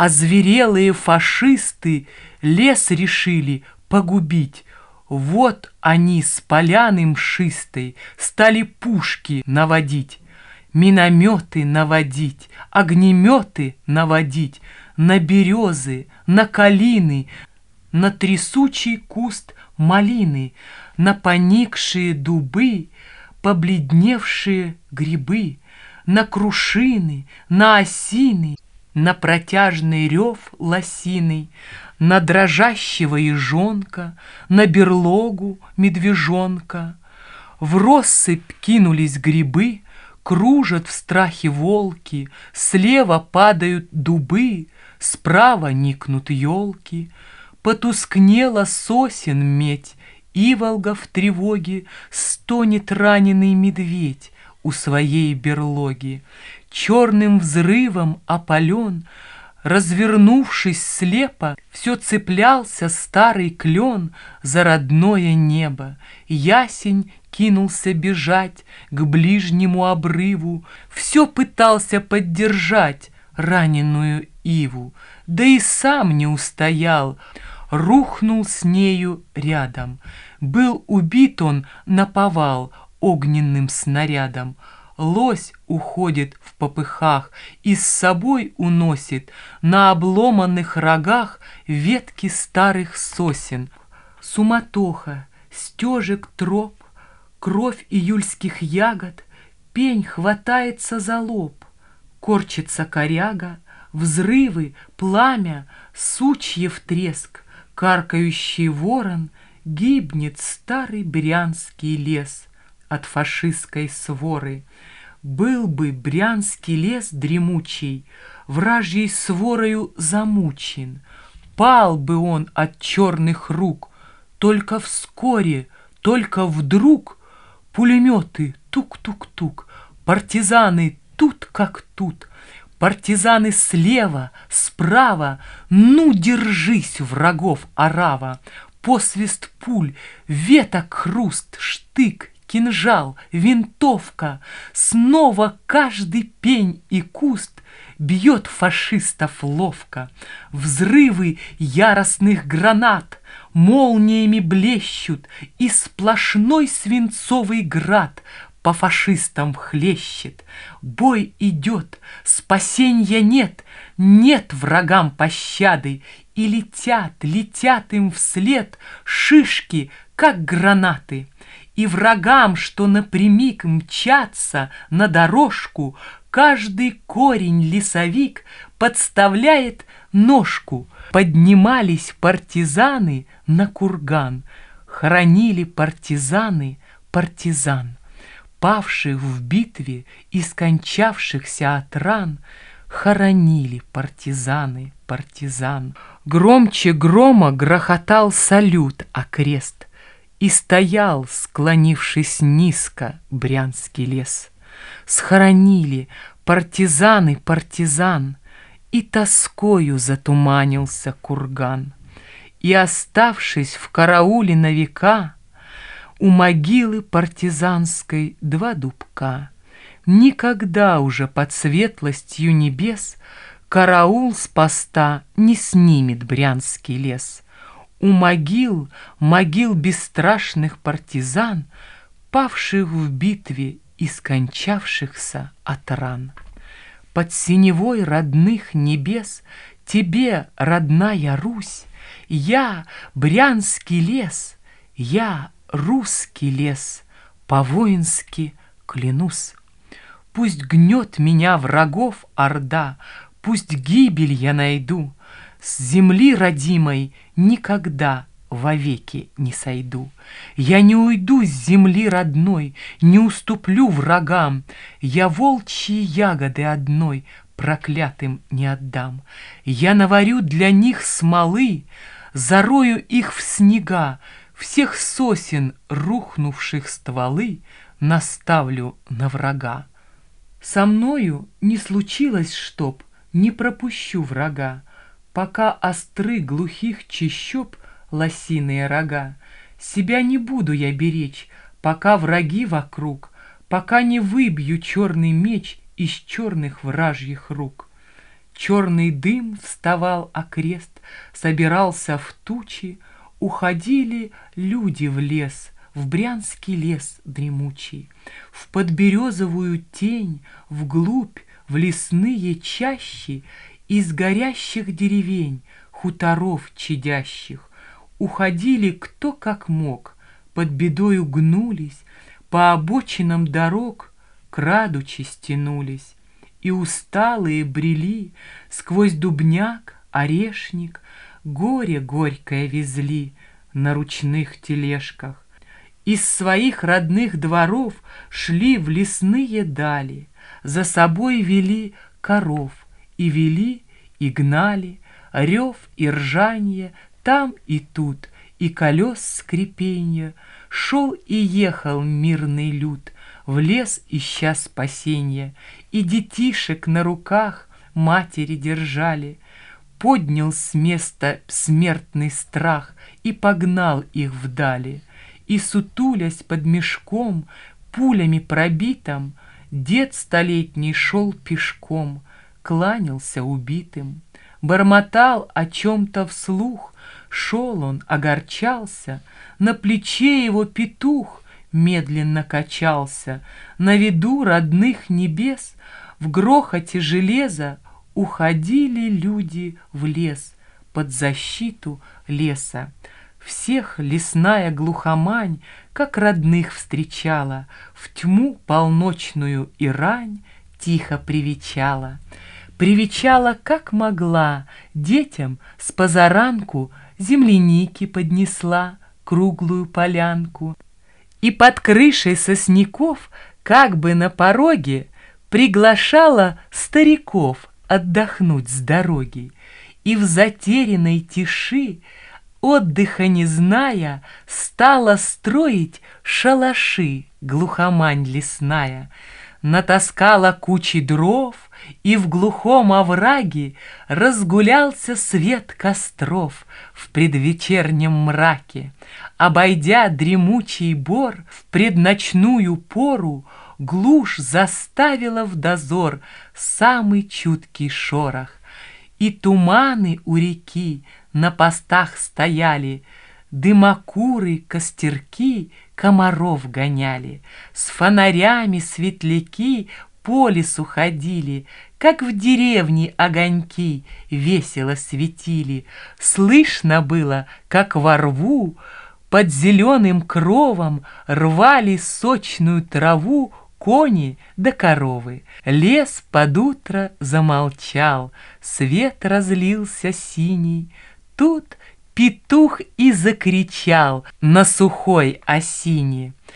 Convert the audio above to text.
озверелые фашисты лес решили погубить. Вот они с поляны мшистой стали пушки наводить, минометы наводить, огнеметы наводить на березы, на калины, на трясучий куст малины, на поникшие дубы, побледневшие грибы, на крушины, на осины, на протяжный рев лосиный, на дрожащего ежонка, на берлогу медвежонка. В россыпь кинулись грибы, кружат в страхе волки, слева падают дубы, справа никнут елки. Потускнела сосен медь, иволга в тревоге стонет раненый медведь у своей берлоги. Черным взрывом опален, развернувшись слепо, все цеплялся старый клен за родное небо. Ясень кинулся бежать к ближнему обрыву, все пытался поддержать раненую иву, да и сам не устоял, рухнул с нею рядом. Был убит он наповал огненным снарядом. Лось уходит в попыхах и с собой уносит на обломанных рогах ветки старых сосен. Суматоха, стежек троп, кровь июльских ягод, пень хватается за лоб, корчится коряга, взрывы, пламя, сучьев треск, каркающий ворон, гибнет старый брянский лес от фашистской своры. Был бы брянский лес дремучий вражьей сворою замучен, пал бы он от черных рук, только вскоре, только вдруг пулеметы тук-тук-тук, партизаны тут как тут, партизаны слева, справа, ну держись, врагов орава, посвист пуль, веток хруст, штык, кинжал, винтовка, снова каждый пень и куст бьет фашистов ловко. Взрывы яростных гранат молниями блещут, и сплошной свинцовый град по фашистам хлещет. Бой идет, спасенья нет, нет врагам пощады, и летят, летят им вслед шишки, как гранаты. И врагам, что напрямик мчатся на дорожку, каждый корень лесовик подставляет ножку. Поднимались партизаны на курган, хоронили партизаны партизан. Павших в битве и скончавшихся от ран хоронили партизаны партизан. Громче грома грохотал салют окрест, и стоял, склонившись низко, брянский лес. Схоронили партизаны партизан, и тоскою затуманился курган. И, оставшись в карауле на века, у могилы партизанской два дубка, никогда уже под светлостью небес караул с поста не снимет брянский лес. У могил, могил бесстрашных партизан, павших в битве и скончавшихся от ран. Под синевой родных небес тебе, родная Русь, я, брянский лес, я, русский лес, по-воински клянусь. Пусть гнет меня врагов орда, пусть гибель я найду, с земли родимой никогда вовеки не сойду. Я не уйду с земли родной, не уступлю врагам, я волчьи ягоды одной проклятым не отдам. Я наварю для них смолы, зарою их в снега, всех сосен, рухнувших стволы, наставлю на врага. Со мною не случилось, чтоб не пропущу врага, пока остры глухих чащоб лосиные рога. Себя не буду я беречь, пока враги вокруг, пока не выбью черный меч из черных вражьих рук. Черный дым вставал окрест, собирался в тучи, уходили люди в лес, в брянский лес дремучий, в подберезовую тень, вглубь, в лесные чащи, из горящих деревень, хуторов чадящих. Уходили кто как мог, под бедою гнулись, по обочинам дорог, крадучи стянулись, и усталые брели, сквозь дубняк, орешник, горе горькое везли на ручных тележках. Из своих родных дворов шли в лесные дали, за собой вели коров, и вели, и гнали, рев и ржанье там и тут, и колес скрипенье. Шел и ехал мирный люд, в лес ища спасенья, и детишек на руках матери держали. Поднял с места смертный страх и погнал их вдали. И, сутулясь под мешком, пулями пробитым, дед столетний шел пешком, кланялся убитым. Бормотал о чем-то вслух, шел он, огорчался, на плече его петух медленно качался. На виду родных небес в грохоте железа уходили люди в лес под защиту леса. Всех лесная глухомань, как родных встречала, в тьму полночную и рань тихо привечала. Привечала, как могла, детям с позаранку земляники поднесла, круглую полянку. И под крышей сосняков, как бы на пороге, приглашала стариков отдохнуть с дороги. И в затерянной тиши, отдыха не зная, стала строить шалаши глухомань лесная. Натаскала кучи дров, и в глухом овраге разгулялся свет костров в предвечернем мраке. Обойдя дремучий бор в предночную пору, глушь заставила в дозор самый чуткий шорох. И туманы у реки на постах стояли, дымокуры, костерки комаров гоняли, с фонарями светляки по лесу ходили, как в деревне огоньки весело светили. Слышно было, как во рву под зеленым кровом рвали сочную траву кони да коровы. Лес под утро замолчал, свет разлился синий. Тут петух и закричал на сухой осине: